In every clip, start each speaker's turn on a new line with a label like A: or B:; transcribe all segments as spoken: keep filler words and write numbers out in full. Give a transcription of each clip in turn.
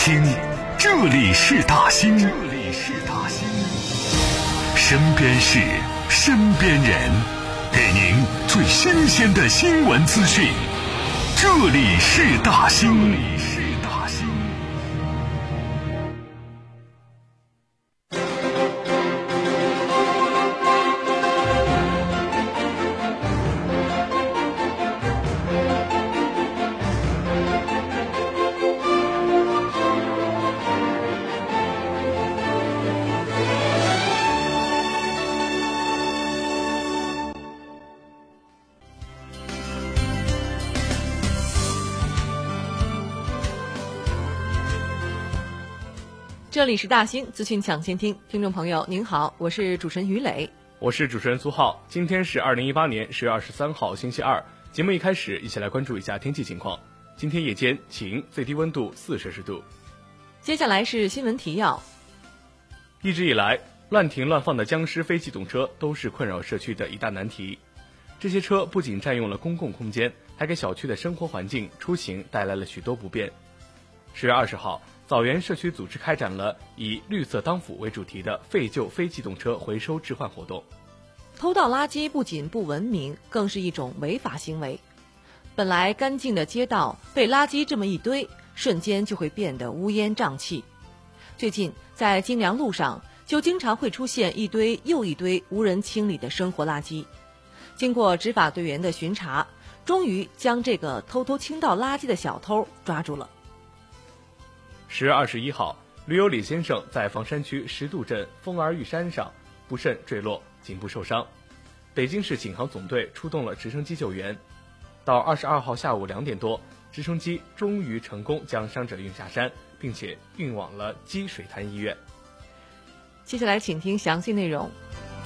A: 听，这里是大兴，这里是大兴，身边事，身边人，给您最新鲜的新闻资讯。这里是大兴。
B: 这里是大兴资讯抢先听，听众朋友您好，我是主持人于磊，
C: 我是主持人苏浩。今天是二零一八年十月二十三号星期二，节目一开始一起来关注一下天气情况。今天夜间晴，最低温度四摄氏度。
B: 接下来是新闻提要。
C: 一直以来，乱停乱放的僵尸非机动车都是困扰社区的一大难题。这些车不仅占用了公共空间，还给小区的生活环境、出行带来了许多不便。十月二十号，枣园社区组织开展了以绿色当辅为主题的废旧非机动车回收置换活动。
B: 偷倒垃圾不仅不文明，更是一种违法行为。本来干净的街道被垃圾这么一堆，瞬间就会变得乌烟瘴气。最近在金良路上就经常会出现一堆又一堆无人清理的生活垃圾。经过执法队员的巡查，终于将这个偷偷倾倒垃圾的小偷抓住了。
C: 十月二十一号，驴友李先生在房山区石渡镇风儿玉山上不慎坠落，颈部受伤。北京市警航总队出动了直升机救援。到二十二号下午两点多，直升机终于成功将伤者运下山，并且运往了积水潭医院。
B: 接下来请听详细内容。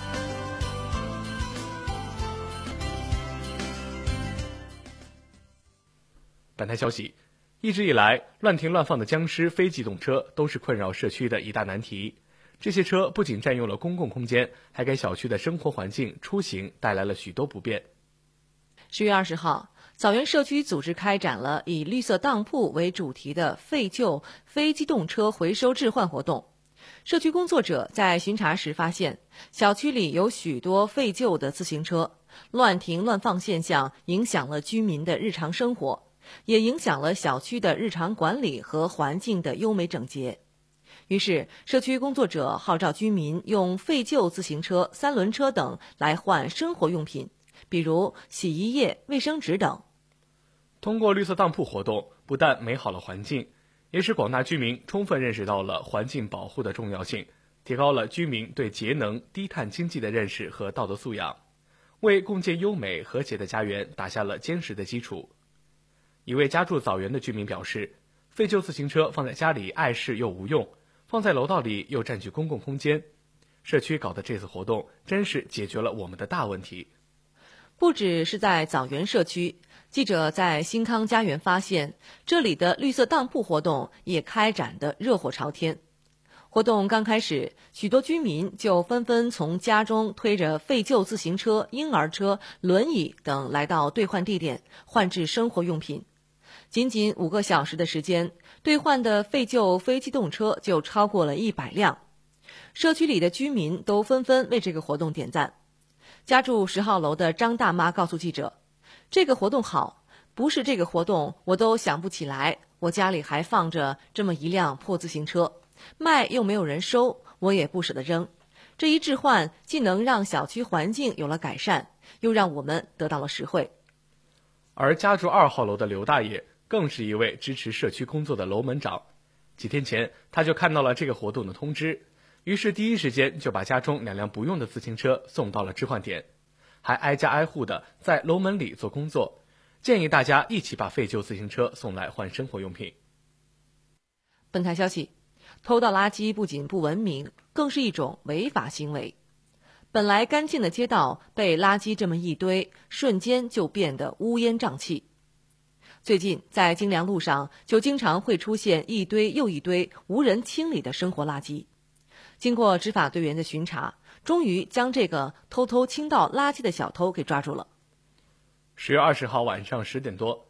C: 本台消息，一直以来，乱停乱放的僵尸非机动车都是困扰社区的一大难题。这些车不仅占用了公共空间，还给小区的生活环境、出行带来了许多不便。
B: 十月二十号，枣园社区组织开展了以绿色当铺为主题的废旧非机动车回收置换活动。社区工作者在巡查时发现，小区里有许多废旧的自行车，乱停乱放现象影响了居民的日常生活，也影响了小区的日常管理和环境的优美整洁。于是，社区工作者号召居民用废旧自行车、三轮车等来换生活用品，比如洗衣液、卫生纸等。
C: 通过绿色当铺活动，不但美好了环境，也使广大居民充分认识到了环境保护的重要性，提高了居民对节能、低碳经济的认识和道德素养，为共建优美和谐的家园打下了坚实的基础。一位家住枣园的居民表示，废旧自行车放在家里碍事又无用，放在楼道里又占据公共空间。社区搞的这次活动真是解决了我们的大问题。
B: 不只是在枣园社区，记者在新康家园发现，这里的绿色当铺活动也开展得热火朝天。活动刚开始，许多居民就纷纷从家中推着废旧自行车、婴儿车、轮椅等来到兑换地点，换置生活用品。仅仅五个小时的时间，兑换的废旧非机动车就超过了一百辆。社区里的居民都纷纷为这个活动点赞。家住十号楼的张大妈告诉记者，这个活动好，不是这个活动我都想不起来，我家里还放着这么一辆破自行车，卖又没有人收，我也不舍得扔。这一置换既能让小区环境有了改善，又让我们得到了实惠。
C: 而家住二号楼的刘大爷更是一位支持社区工作的楼门长。几天前，他就看到了这个活动的通知，于是第一时间就把家中两辆不用的自行车送到了置换点，还挨家挨户的在楼门里做工作，建议大家一起把废旧自行车送来换生活用品。
B: 本台消息，偷倒垃圾不仅不文明，更是一种违法行为。本来干净的街道被垃圾这么一堆，瞬间就变得乌烟瘴气。最近在金良路上就经常会出现一堆又一堆无人清理的生活垃圾。经过执法队员的巡查，终于将这个偷偷倾倒垃圾的小偷给抓住了。
C: 十月二十号晚上十点多，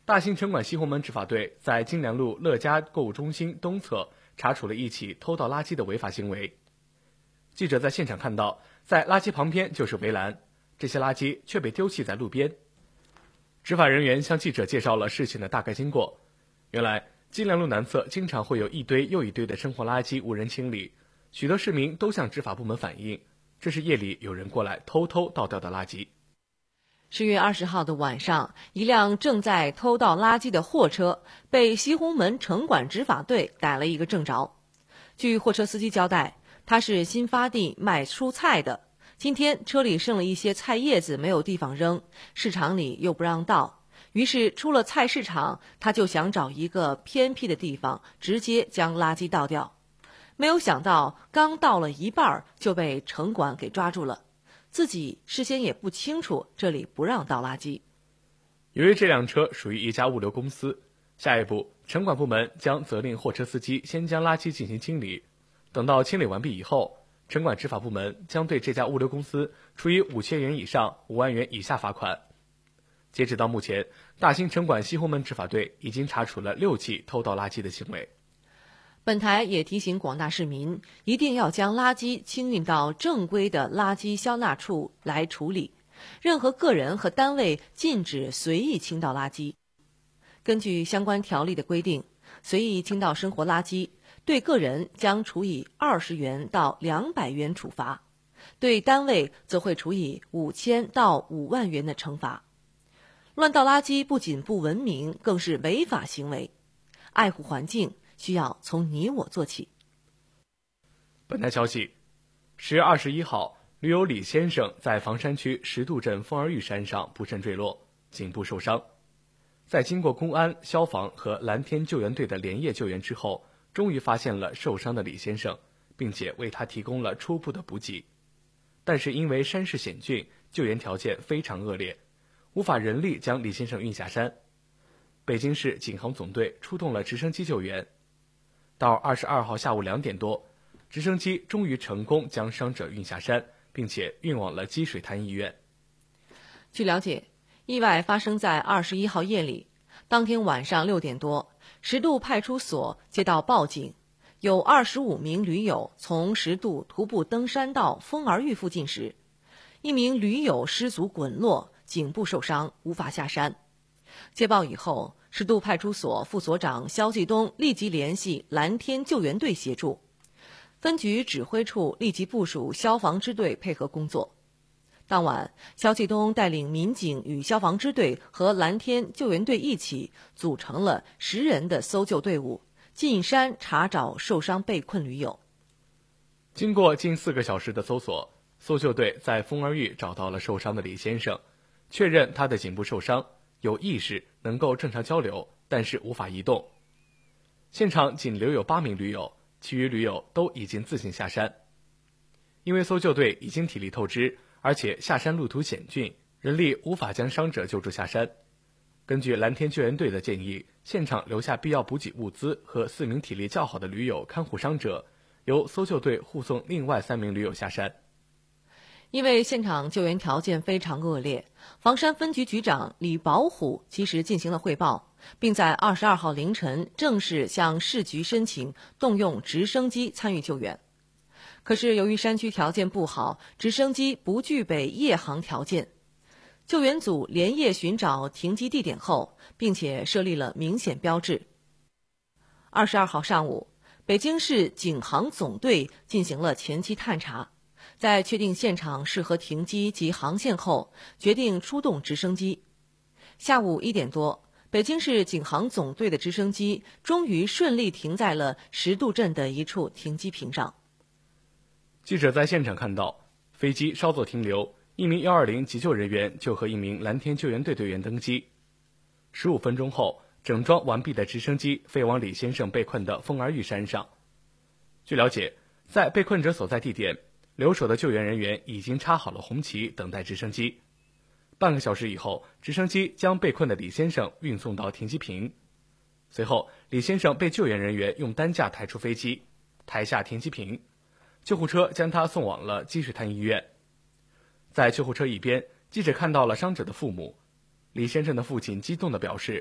C: 大兴城管西红门执法队在金良路乐家购物中心东侧查处了一起偷倒垃圾的违法行为。记者在现场看到，在垃圾旁边就是围栏，这些垃圾却被丢弃在路边。执法人员向记者介绍了事情的大概经过。原来金良路南侧经常会有一堆又一堆的生活垃圾无人清理，许多市民都向执法部门反映，这是夜里有人过来偷偷倒掉的垃圾。
B: 十月二十号的晚上，一辆正在偷倒垃圾的货车被西红门城管执法队逮了一个正着。据货车司机交代，他是新发地卖蔬菜的，今天车里剩了一些菜叶子没有地方扔，市场里又不让倒，于是出了菜市场，他就想找一个偏僻的地方直接将垃圾倒掉。没有想到刚倒了一半就被城管给抓住了，自己事先也不清楚这里不让倒垃圾。
C: 由于这辆车属于一家物流公司，下一步城管部门将责令货车司机先将垃圾进行清理，等到清理完毕以后，城管执法部门将对这家物流公司处以五千元以上五万元以下罚款。截止到目前，大兴城管西红门执法队已经查处了六起偷倒垃圾的行为。
B: 本台也提醒广大市民，一定要将垃圾清运到正规的垃圾消纳处来处理，任何个人和单位禁止随意倾倒垃圾。根据相关条例的规定，随意倾倒生活垃圾，对个人将处以二十元到两百元处罚，对单位则会处以五千到五万元的惩罚。乱倒垃圾不仅不文明，更是违法行为。爱护环境需要从你我做起。
C: 本台消息，十月二十一号，驴友李先生在房山区石渡镇凤儿峪山上不慎坠落，颈部受伤。在经过公安、消防和蓝天救援队的连夜救援之后，终于发现了受伤的李先生，并且为他提供了初步的补给。但是因为山势险峻，救援条件非常恶劣，无法人力将李先生运下山。北京市警航总队出动了直升机救援。到二十二号下午两点多，直升机终于成功将伤者运下山，并且运往了积水潭医院。
B: 据了解，意外发生在二十一号夜里。当天晚上六点多，石渡派出所接到报警，有二十五名驴友从石渡徒步登山到凤儿峪附近时，一名驴友失足滚落，颈部受伤，无法下山。接报以后，石渡派出所副所长肖继东立即联系蓝天救援队协助，分局指挥处立即部署消防支队配合工作。当晚，肖继东带领民警与消防支队和蓝天救援队一起组成了十人的搜救队伍，进山查找受伤被困驴友。
C: 经过近四个小时的搜索，搜救队在凤儿峪找到了受伤的李先生，确认他的颈部受伤，有意识，能够正常交流，但是无法移动。现场仅留有八名驴友，其余驴友都已经自行下山。因为搜救队已经体力透支，而且下山路途险峻，人力无法将伤者救助下山。根据蓝天救援队的建议，现场留下必要补给物资和四名体力较好的驴友看护伤者，由搜救队护送另外三名驴友下山。
B: 因为现场救援条件非常恶劣，房山分局局长李宝虎及时进行了汇报，并在二十二号凌晨正式向市局申请动用直升机参与救援。可是由于山区条件不好，直升机不具备夜航条件。救援组连夜寻找停机地点后，并且设立了明显标志。二十二号上午，北京市警航总队进行了前期探查，在确定现场适合停机及航线后，决定出动直升机。下午一点多，北京市警航总队的直升机终于顺利停在了石渡镇的一处停机坪上。
C: 记者在现场看到，飞机稍作停留，一名一二零急救人员就和一名蓝天救援队队员登机。十五分钟后，整装完毕的直升机飞往李先生被困的凤儿峪山上。据了解，在被困者所在地点，留守的救援人员已经插好了红旗，等待直升机。半个小时以后，直升机将被困的李先生运送到停机坪。随后，李先生被救援人员用担架抬出飞机，抬下停机坪。救护车将他送往了积水潭医院。在救护车一边，记者看到了伤者的父母。李先生的父亲激动地表示，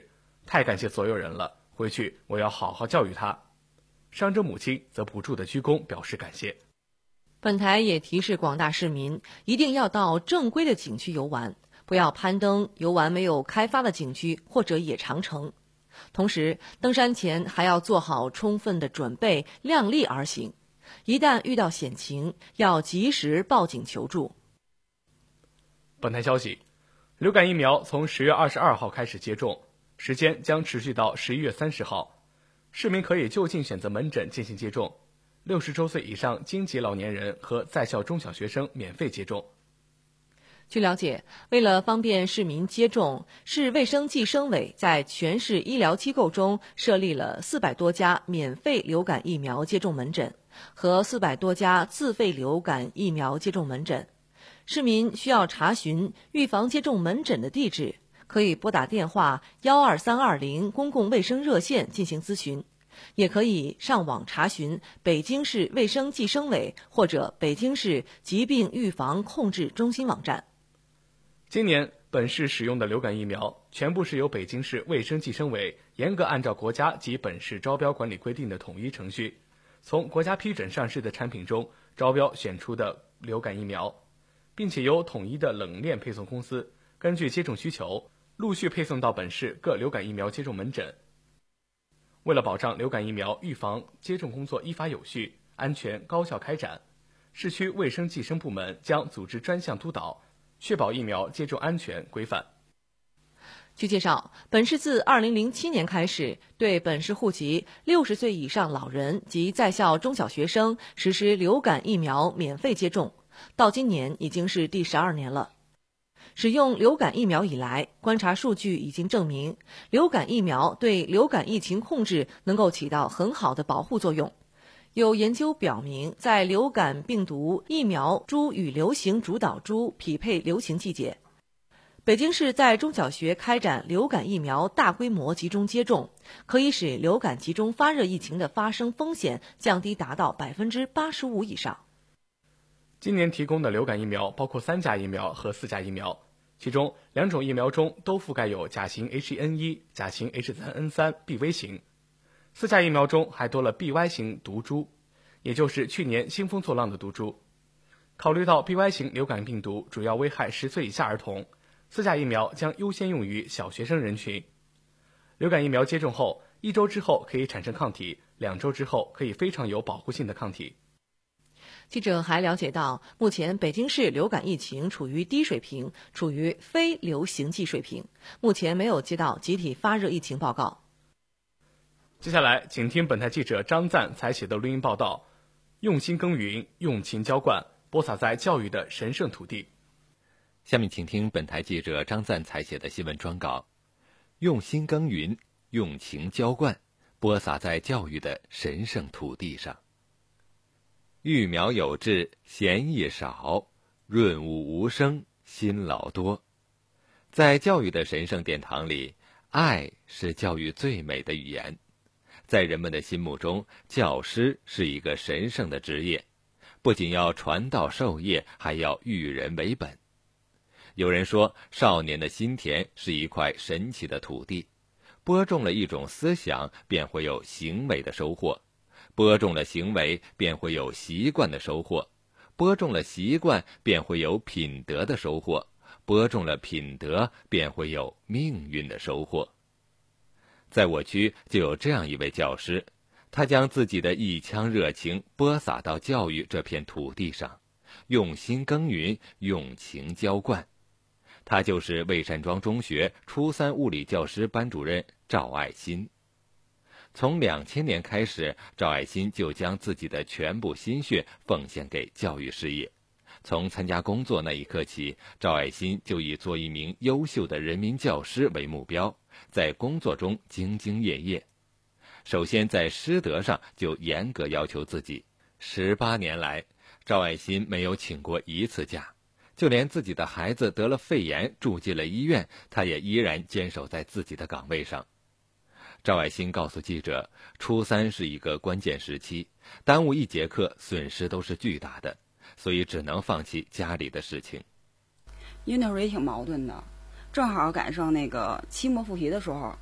C: 太感谢所有人了，回去我要好好教育他。伤者母亲则不住地鞠躬表示感谢。
B: 本台也提示广大市民，一定要到正规的景区游玩，不要攀登游玩没有开发的景区或者野长城。同时，登山前还要做好充分的准备，量力而行。一旦遇到险情，要及时报警求助。
C: 本台消息，流感疫苗从十月二十二号开始接种，时间将持续到十一月三十号。市民可以就近选择门诊进行接种，六十周岁以上京籍老年人和在校中小学生免费接种。
B: 据了解，为了方便市民接种，市卫生计生委在全市医疗机构中设立了四百多家免费流感疫苗接种门诊和四百多家自费流感疫苗接种门诊。市民需要查询预防接种门诊的地址，可以拨打电话幺二三二零公共卫生热线进行咨询，也可以上网查询北京市卫生计生委或者北京市疾病预防控制中心网站。
C: 今年本市使用的流感疫苗全部是由北京市卫生计生委严格按照国家及本市招标管理规定的统一程序，从国家批准上市的产品中招标选出的流感疫苗，并且由统一的冷链配送公司根据接种需求陆续配送到本市各流感疫苗接种门诊。为了保障流感疫苗预防接种工作依法有序、安全高效开展，市区卫生计生部门将组织专项督导，确保疫苗接种安全规范。
B: 据介绍，本市自二零零七年开始，对本市户籍六十岁以上老人及在校中小学生实施流感疫苗免费接种，到今年已经是第十二年了。使用流感疫苗以来，观察数据已经证明，流感疫苗对流感疫情控制能够起到很好的保护作用。有研究表明，在流感病毒疫苗株与流行主导株匹配流行季节，北京市在中小学开展流感疫苗大规模集中接种，可以使流感集中发热疫情的发生风险降低达到百分之八十五以上。
C: 今年提供的流感疫苗包括三价疫苗和四价疫苗，其中两种疫苗中都覆盖有甲型 H 一 N 一、甲型 H 三 N 三 B V 型，四价疫苗中还多了 B Y 型毒株，也就是去年兴风作浪的毒株。考虑到 B Y 型流感病毒主要危害十岁以下儿童，四价疫苗将优先用于小学生人群。流感疫苗接种后，一周之后可以产生抗体，两周之后可以非常有保护性的抗体。
B: 记者还了解到，目前北京市流感疫情处于低水平，处于非流行季水平，目前没有接到集体发热疫情报告。
C: 接下来，请听本台记者张赞采写的录音报道：用心耕耘，用情浇灌，播撒在教育的神圣土地。
D: 下面请听本台记者张赞采写的新闻专稿：用心耕耘，用情浇灌，播撒在教育的神圣土地上。育苗有志，闲意少，润物无声，辛劳多。在教育的神圣殿堂里，爱是教育最美的语言。在人们的心目中，教师是一个神圣的职业，不仅要传道授业，还要育人为本。有人说，少年的心田是一块神奇的土地，播种了一种思想，便会有行为的收获；播种了行为，便会有习惯的收获；播种了习惯，便会有品德的收获；播种了品德，便会有命运的收获。在我区就有这样一位教师，他将自己的一腔热情播撒到教育这片土地上，用心耕耘，用情浇灌。他就是魏山庄中学初三物理教师班主任赵爱新。从两千年开始，赵爱新就将自己的全部心血奉献给教育事业。从参加工作那一刻起，赵爱新就以做一名优秀的人民教师为目标，在工作中兢兢业业。首先在师德上就严格要求自己。十八年来，赵爱新没有请过一次假，就连自己的孩子得了肺炎住进了医院，他也依然坚守在自己的岗位上。赵爱新告诉记者，初三是一个关键时期，耽误一节课损失都是巨大的，所以只能放弃家里的事情。
E: 因为那时候也挺矛盾的，正好赶上那个期末复习的时候，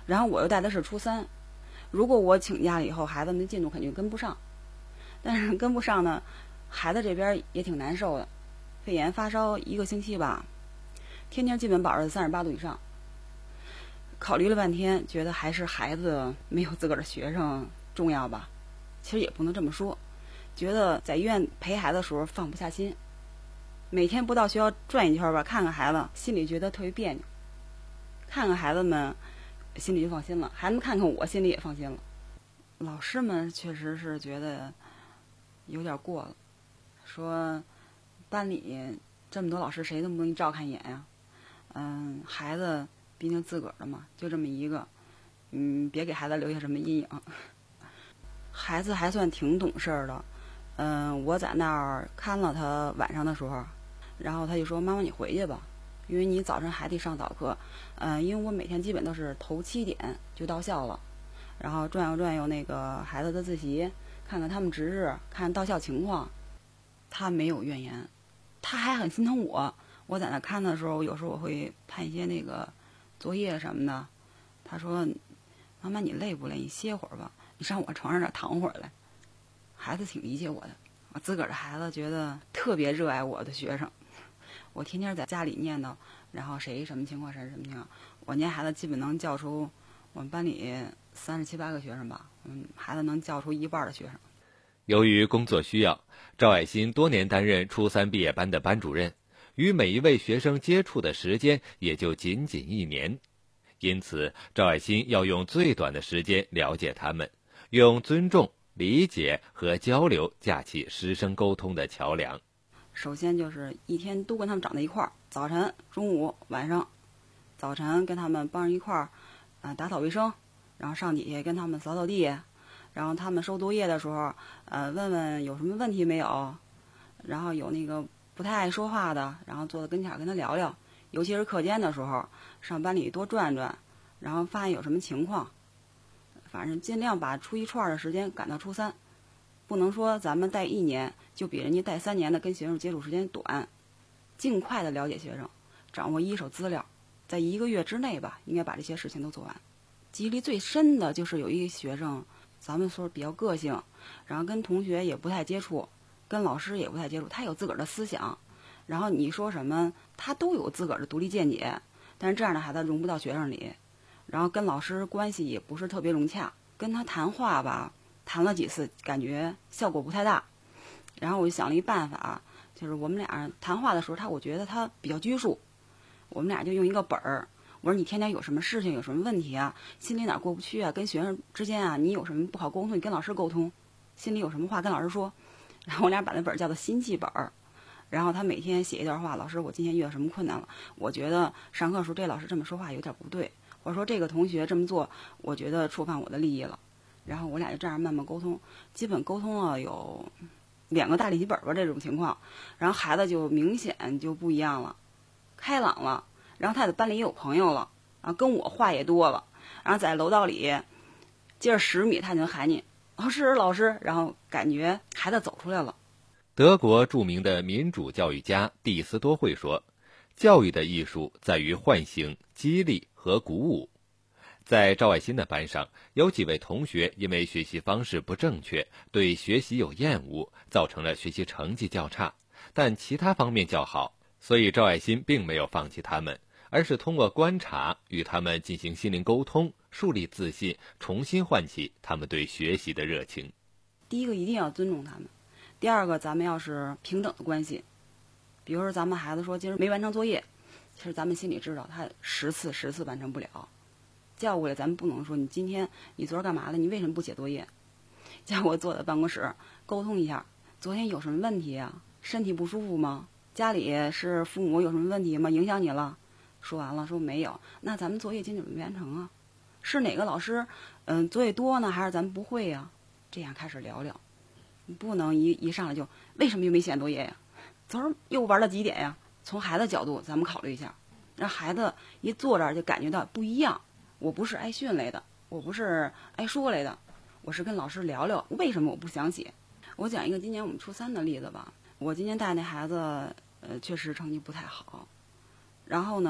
E: 然后我又带的是初三，如果我请假了以后，孩子们的进度肯定跟不上。但是跟不上呢，孩子这边也挺难受的，肺炎发烧一个星期吧，天天基本保持三十八度以上。考虑了半天，觉得还是孩子没有自个儿的学生重要吧。其实也不能这么说，觉得在医院陪孩子的时候放不下心，每天不到学校转一圈吧，看看孩子，心里觉得特别别扭。看看孩子们，心里就放心了；孩子们看看我，心里也放心了。老师们确实是觉得有点过了，说班里这么多老师，谁都不能一照看一眼呀。嗯，孩子毕竟自个儿的嘛，就这么一个，嗯，别给孩子留下什么阴影。孩子还算挺懂事儿的，嗯，我在那儿看了他晚上的时候，然后他就说：“妈妈，你回去吧，因为你早晨还得上早课。”嗯，因为我每天基本都是头七点就到校了，然后转悠转悠那个孩子的自习，看看他们值日，看到校情况。他没有怨言，他还很心疼我。我在那看的时候，有时候我会判一些那个作业什么的。他说：“妈妈，你累不累？你歇会儿吧，你上我床上这躺会儿来。”孩子挺理解我的，我自个儿的孩子觉得特别热爱我的学生。我天天在家里念叨，然后谁什么情况，谁什么情况。我家孩子基本能叫出我们班里三十七八个学生吧，嗯，孩子能叫出一半的学生。
D: 由于工作需要，赵爱新多年担任初三毕业班的班主任，与每一位学生接触的时间也就仅仅一年，因此赵爱新要用最短的时间了解他们，用尊重、理解和交流架起师生沟通的桥梁。
E: 首先就是一天都跟他们长在一块儿，早晨、中午、晚上。早晨跟他们帮着一块儿，呃，打扫卫生，然后上底下跟他们扫扫地，然后他们收作业的时候，呃，问问有什么问题没有，然后有那个不太爱说话的，然后坐在跟前跟他聊聊，尤其是课间的时候，上班里多转转，然后发现有什么情况，反正尽量把初一初二的时间赶到初三，不能说咱们带一年就比人家带三年的跟学生接触时间短，尽快的了解学生，掌握一手资料，在一个月之内吧，应该把这些事情都做完。记忆力最深的就是有一个学生，咱们说比较个性，然后跟同学也不太接触，跟老师也不太接触，他有自个儿的思想，然后你说什么他都有自个儿的独立见解，但是这样的孩子融不到学生里，然后跟老师关系也不是特别融洽，跟他谈话吧，谈了几次感觉效果不太大，然后我就想了一办法，就是我们俩谈话的时候，他我觉得他比较拘束，我们俩就用一个本儿，我说你天天有什么事情，有什么问题啊，心里哪过不去啊，跟学生之间啊，你有什么不好沟通，你跟老师沟通，心里有什么话跟老师说。然后我俩把那本叫做心记本儿，然后他每天写一段话，老师我今天遇到什么困难了，我觉得上课的时候这老师这么说话有点不对，我说这个同学这么做我觉得触犯我的利益了，然后我俩就这样慢慢沟通，基本沟通了有两个大练习本吧这种情况，然后孩子就明显就不一样了，开朗了，然后他在班里也有朋友了，然后跟我话也多了，然后在楼道里接着十米他就能喊你老师老师，然后感觉孩子走出来了。
D: 德国著名的民主教育家蒂斯多会说，教育的艺术在于唤醒、激励和鼓舞。在赵爱新的班上，有几位同学因为学习方式不正确，对学习有厌恶，造成了学习成绩较差，但其他方面较好，所以赵爱新并没有放弃他们，而是通过观察与他们进行心灵沟通，树立自信，重新唤起他们对学习的热情。
E: 第一个一定要尊重他们，第二个咱们要是平等的关系，比如说咱们孩子说今儿没完成作业，其实咱们心里知道他十次十次完成不了，叫过来咱们不能说你今天你昨儿干嘛了，你为什么不写作业，叫我坐在办公室沟通一下，昨天有什么问题啊，身体不舒服吗，家里是父母有什么问题吗，影响你了，说完了说没有，那咱们作业今天怎么没完成啊，是哪个老师嗯作业多呢，还是咱们不会呀、啊？这样开始聊聊，不能一一上来就为什么又没写作业呀，昨儿又玩到几点呀，从孩子角度咱们考虑一下，让孩子一坐这儿就感觉到不一样，我不是挨训来的，我不是挨说来的，我是跟老师聊聊为什么我不想写。我讲一个今年我们初三的例子吧，我今年带那孩子呃确实成绩不太好，然后呢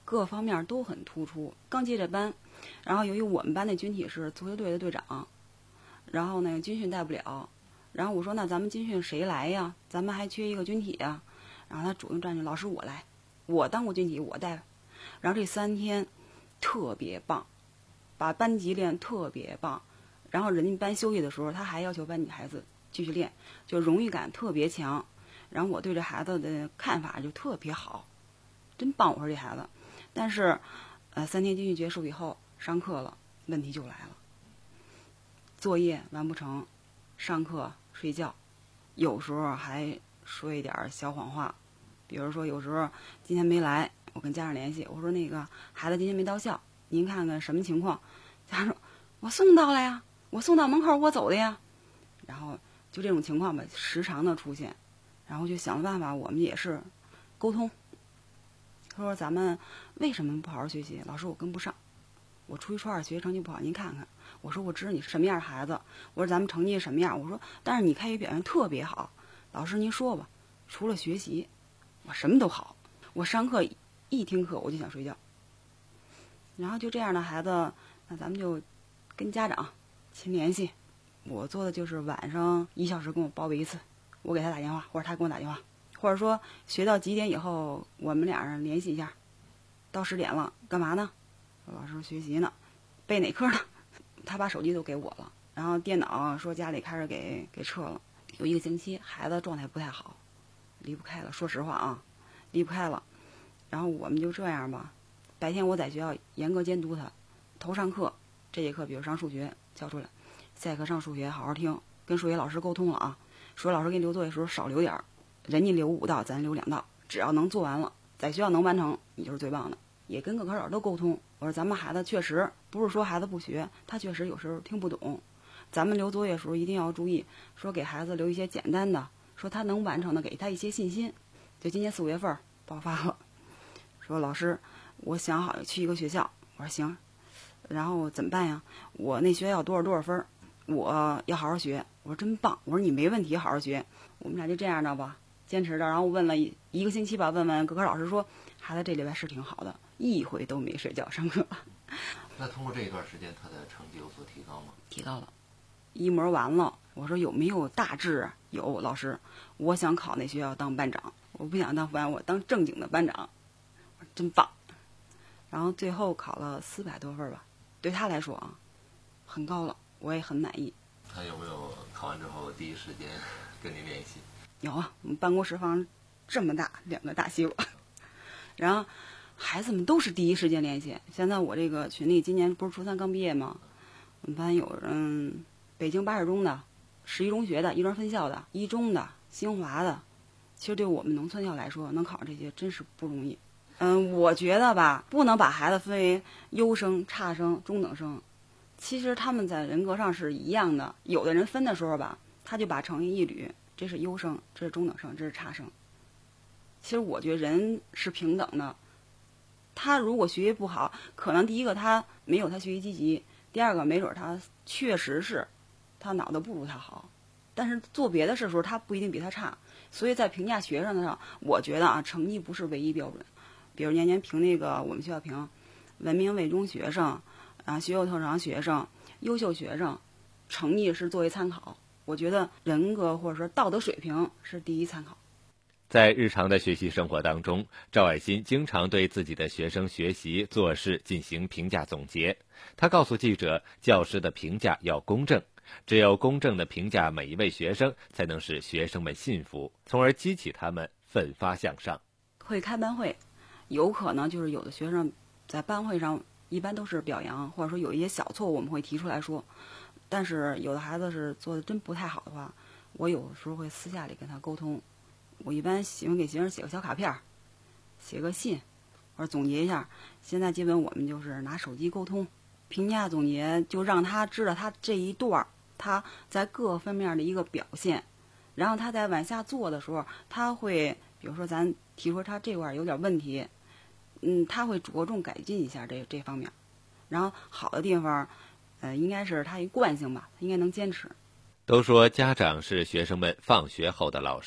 E: 各方面都很突出。刚接这班，然后由于我们班那军体是足球队的队长，然后呢军训带不了，然后我说那咱们军训谁来呀？咱们还缺一个军体呀。然后他主动站起，老师我来，我当过军体，我带。然后这三天特别棒，把班级练特别棒。然后人家班休息的时候，他还要求班级孩子继续练，就荣誉感特别强。然后我对这孩子的看法就特别好，真棒！我说这孩子，但是，呃，三天军训结束以后，上课了，问题就来了。作业完不成，上课睡觉，有时候还说一点小谎话，比如说有时候今天没来，我跟家长联系，我说那个孩子今天没到校，您看看什么情况？家长说，我送到了呀，我送到门口我走的呀。然后就这种情况吧，时常的出现。然后就想办法，我们也是沟通。他说：“咱们为什么不好好学习？老师，我跟不上，我初一初二学习成绩不好，您看看。”我说：“我知道你是什么样的孩子。”我说：“咱们成绩什么样？”我说：“但是你开学表现特别好，老师您说吧，除了学习，我什么都好。我上课一听课我就想睡觉。”然后就这样的孩子，那咱们就跟家长勤联系。我做的就是晚上一小时跟我报备一次。我给他打电话，或者他给我打电话，或者说学到几点以后，我们俩人联系一下。到十点了，干嘛呢？老师学习呢，背哪科呢？他把手机都给我了，然后电脑说家里开始给给撤了。有一个星期，孩子状态不太好，离不开了。说实话啊，离不开了。然后我们就这样吧，白天我在学校严格监督他，头上课这节课，比如上数学交出来，下一课上数学好好听，跟数学老师沟通了啊。说老师给你留作业的时候少留点儿，人家留五道，咱留两道，只要能做完了，在学校能完成，你就是最棒的。也跟各科老师都沟通，我说咱们孩子确实不是说孩子不学，他确实有时候听不懂，咱们留作业的时候一定要注意，说给孩子留一些简单的，说他能完成的，给他一些信心。就今年四五月份爆发了，说老师，我想好去一个学校，我说行，然后怎么办呀？我那学校多少多少分，我要好好学。我说真棒，我说你没问题，好好学。我们俩就这样的吧，坚持着。然后问了一一个星期吧，问问各科老师说，孩子这礼拜是挺好的，一回都没睡觉上课。
D: 那通过这一段时间，他的成绩有所提高吗？
E: 提高了，一模完了。我说有没有大志？有，老师，我想考那学校当班长，我不想当副班，我当正经的班长。我说真棒。然后最后考了四百多分吧，对他来说啊，很高了，我也很满意。
D: 他有没有考完之后第一时间跟您联系？
E: 有啊，我们办公室放这么大两个大西瓜，然后孩子们都是第一时间联系。现在我这个群里今年不是初三刚毕业吗？我们班有人北京八十中的、十一中学的、一中分校的、一中的、新华的。其实对我们农村校来说，能考上这些真是不容易。嗯，我觉得吧，不能把孩子分为优生、差生、中等生。其实他们在人格上是一样的，有的人分的时候吧，他就把成绩一捋，这是优生，这是中等生，这是差生。其实我觉得人是平等的，他如果学习不好，可能第一个他没有他学习积极，第二个没准他确实是他脑子不如他好，但是做别的事的时候他不一定比他差。所以在评价学生的上，我觉得啊，成绩不是唯一标准。比如年年评那个我们学校评文明卫中学生啊，学有特长学生、优秀学生，成绩是作为参考。我觉得人格或者说道德水平是第一参考。
D: 在日常的学习生活当中，赵爱新经常对自己的学生学习做事进行评价总结。他告诉记者，教师的评价要公正，只有公正的评价每一位学生，才能使学生们信服，从而激起他们奋发向上。
E: 会开班会，有可能就是有的学生在班会上一般都是表扬，或者说有一些小错误我们会提出来说，但是有的孩子是做的真不太好的话，我有时候会私下里跟他沟通。我一般喜欢给学生写个小卡片，写个信，或者总结一下。现在基本我们就是拿手机沟通，评价总结，就让他知道他这一段他在各方面的一个表现，然后他在往下做的时候，他会比如说咱提出他这块有点问题，嗯，他会着重改进一下这这方面，然后好的地方，呃，应该是他一惯性吧，他应该能坚持。
D: 都说家长是学生们放学后的老师，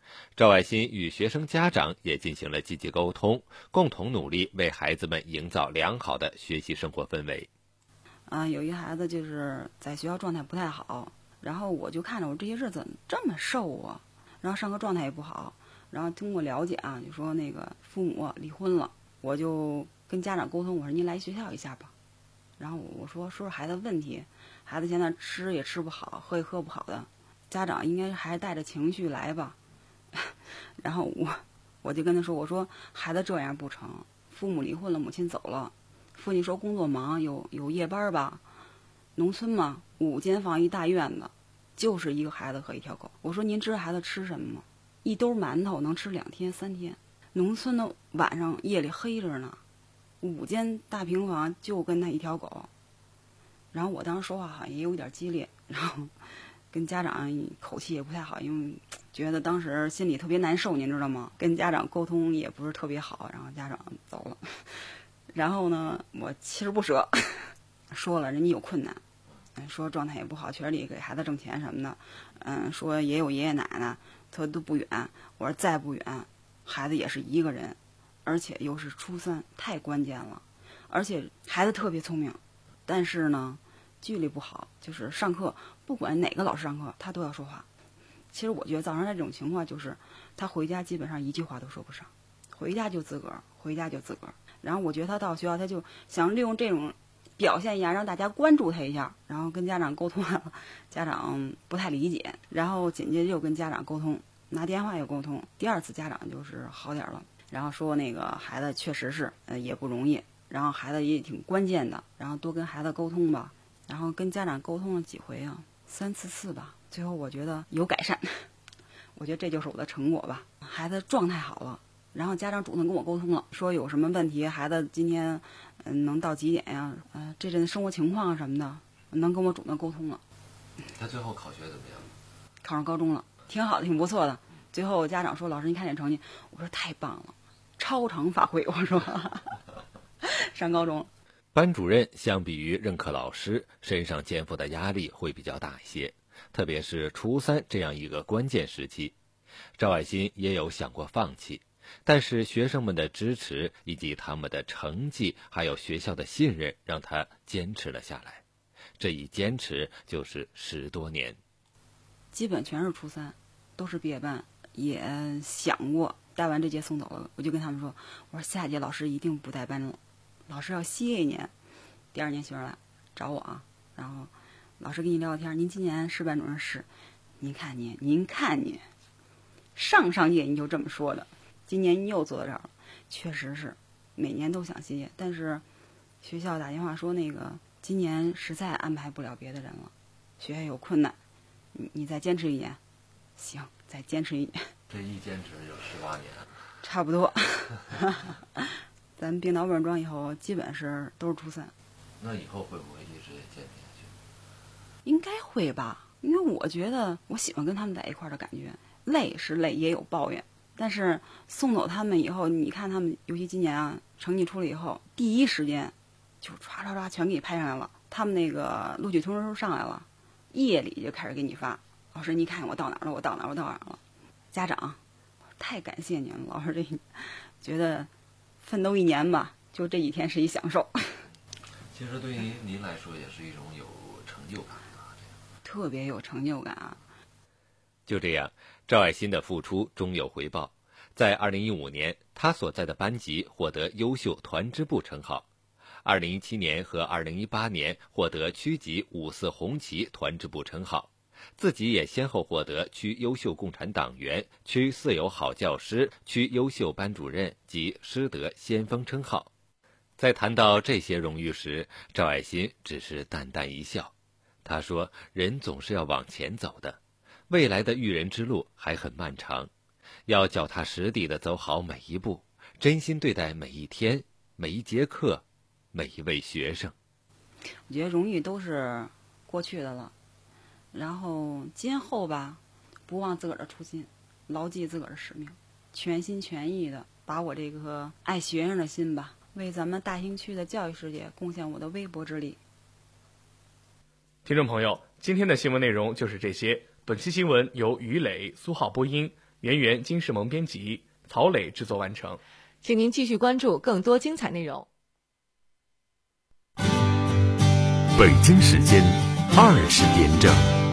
D: 赵爱新与学生家长也进行了积极沟通，共同努力为孩子们营造良好的学习生活氛围。
E: 啊，有一个孩子就是在学校状态不太好，然后我就看着我这些日子怎么这么瘦啊，然后上课状态也不好，然后通过了解啊，就说那个父母离婚了，我就跟家长沟通，我说您来学校一下吧，然后我说说说孩子问题，孩子现在吃也吃不好，喝也喝不好的，家长应该还是带着情绪来吧。然后我我就跟他说，我说孩子这样不成，父母离婚了，母亲走了，父亲说工作忙，有有夜班吧，农村嘛，五间房一大院子，就是一个孩子和一条狗。我说您知道孩子吃什么吗？一兜馒头能吃两天三天。农村的晚上夜里黑着呢，五间大平房就跟他一条狗。然后我当时说话好像也有点激烈，然后跟家长口气也不太好，因为觉得当时心里特别难受，您知道吗？跟家长沟通也不是特别好，然后家长走了。然后呢，我锲而不舍说了人家有困难，说状态也不好，确实得给孩子挣钱什么的，嗯，说也有爷爷奶奶，他都不远。我说再不远，孩子也是一个人，而且又是初三，太关键了。而且孩子特别聪明，但是呢纪律不好，就是上课不管哪个老师上课他都要说话。其实我觉得造成他这种情况就是他回家基本上一句话都说不上，回家就自个儿回家就自个儿。然后我觉得他到学校他就想利用这种表现一下，让大家关注他一下，然后跟家长沟通了，家长不太理解，然后紧接着又跟家长沟通，拿电话又沟通，第二次家长就是好点了，然后说那个孩子确实是呃也不容易，然后孩子也挺关键的，然后多跟孩子沟通吧。然后跟家长沟通了几回啊，三次四吧，最后我觉得有改善，我觉得这就是我的成果吧。孩子状态好了，然后家长主动跟我沟通了，说有什么问题，孩子今天嗯能到几点呀？呃，这阵生活情况什么的，能跟我主动沟通了。
D: 他最后考学怎么样？
E: 考上高中了，挺好的，挺不错的。最后家长说：“老师，您看这成绩。”我说：“太棒了，超常发挥。”我说：“上高中了。”
D: 班主任相比于任课老师，身上肩负的压力会比较大一些，特别是初三这样一个关键时期。赵爱新也有想过放弃，但是学生们的支持以及他们的成绩，还有学校的信任，让他坚持了下来。这一坚持就是十多年。
E: 基本全是初三，都是毕业班，也想过带完这届送走了，我就跟他们说，我说下届老师一定不带班了，老师要歇一年，第二年学生来找我啊，然后老师跟你聊聊天，您今年是班主任是，您看您，您看您，上上届你就这么说的，今年你又坐到这儿了，确实是，每年都想歇，但是学校打电话说那个今年实在安排不了别的人了，学业有困难，你你再坚持一年，行，再坚持一年。
D: 这一坚持就十八年，
E: 差不多。咱并到万庄以后，基本是都是初三。
D: 那以后会不会一直坚持下去？
E: 应该会吧，因为我觉得我喜欢跟他们在一块儿的感觉。累是累，也有抱怨，但是送走他们以后，你看他们，尤其今年啊，成绩出来以后，第一时间就唰唰唰全给你拍上来了。他们那个录取通知书上来了，夜里就开始给你发。老师，你看我到哪儿了？我到哪儿？我到哪儿了？家长，太感谢您了，老师，这觉得奋斗一年吧，就这几天是一享受。
D: 其实对于您来说，也是一种有成就感啊，这样
E: 特别有成就感啊。
D: 就这样，赵爱新的付出终有回报。在二零一五年，他所在的班级获得优秀团支部称号；二零一七年和二零一八年获得区级五四红旗团支部称号。自己也先后获得区优秀共产党员、区四有好教师、区优秀班主任及师德先锋称号。在谈到这些荣誉时，赵爱新只是淡淡一笑。他说：“人总是要往前走的，未来的育人之路还很漫长，要脚踏实地地走好每一步，真心对待每一天、每一节课、每一位学生。”
E: 我觉得荣誉都是过去的了。然后今后吧，不忘自个儿的初心，牢记自个儿的使命，全心全意的把我这个爱学生的心吧，为咱们大兴区的教育事业贡献我的微薄之力。
C: 听众朋友，今天的新闻内容就是这些。本期新闻由于磊、苏浩播音， 圆圆、金世萌编辑，曹磊制作完成。
B: 请您继续关注更多精彩内容。
A: 北京时间二十点整。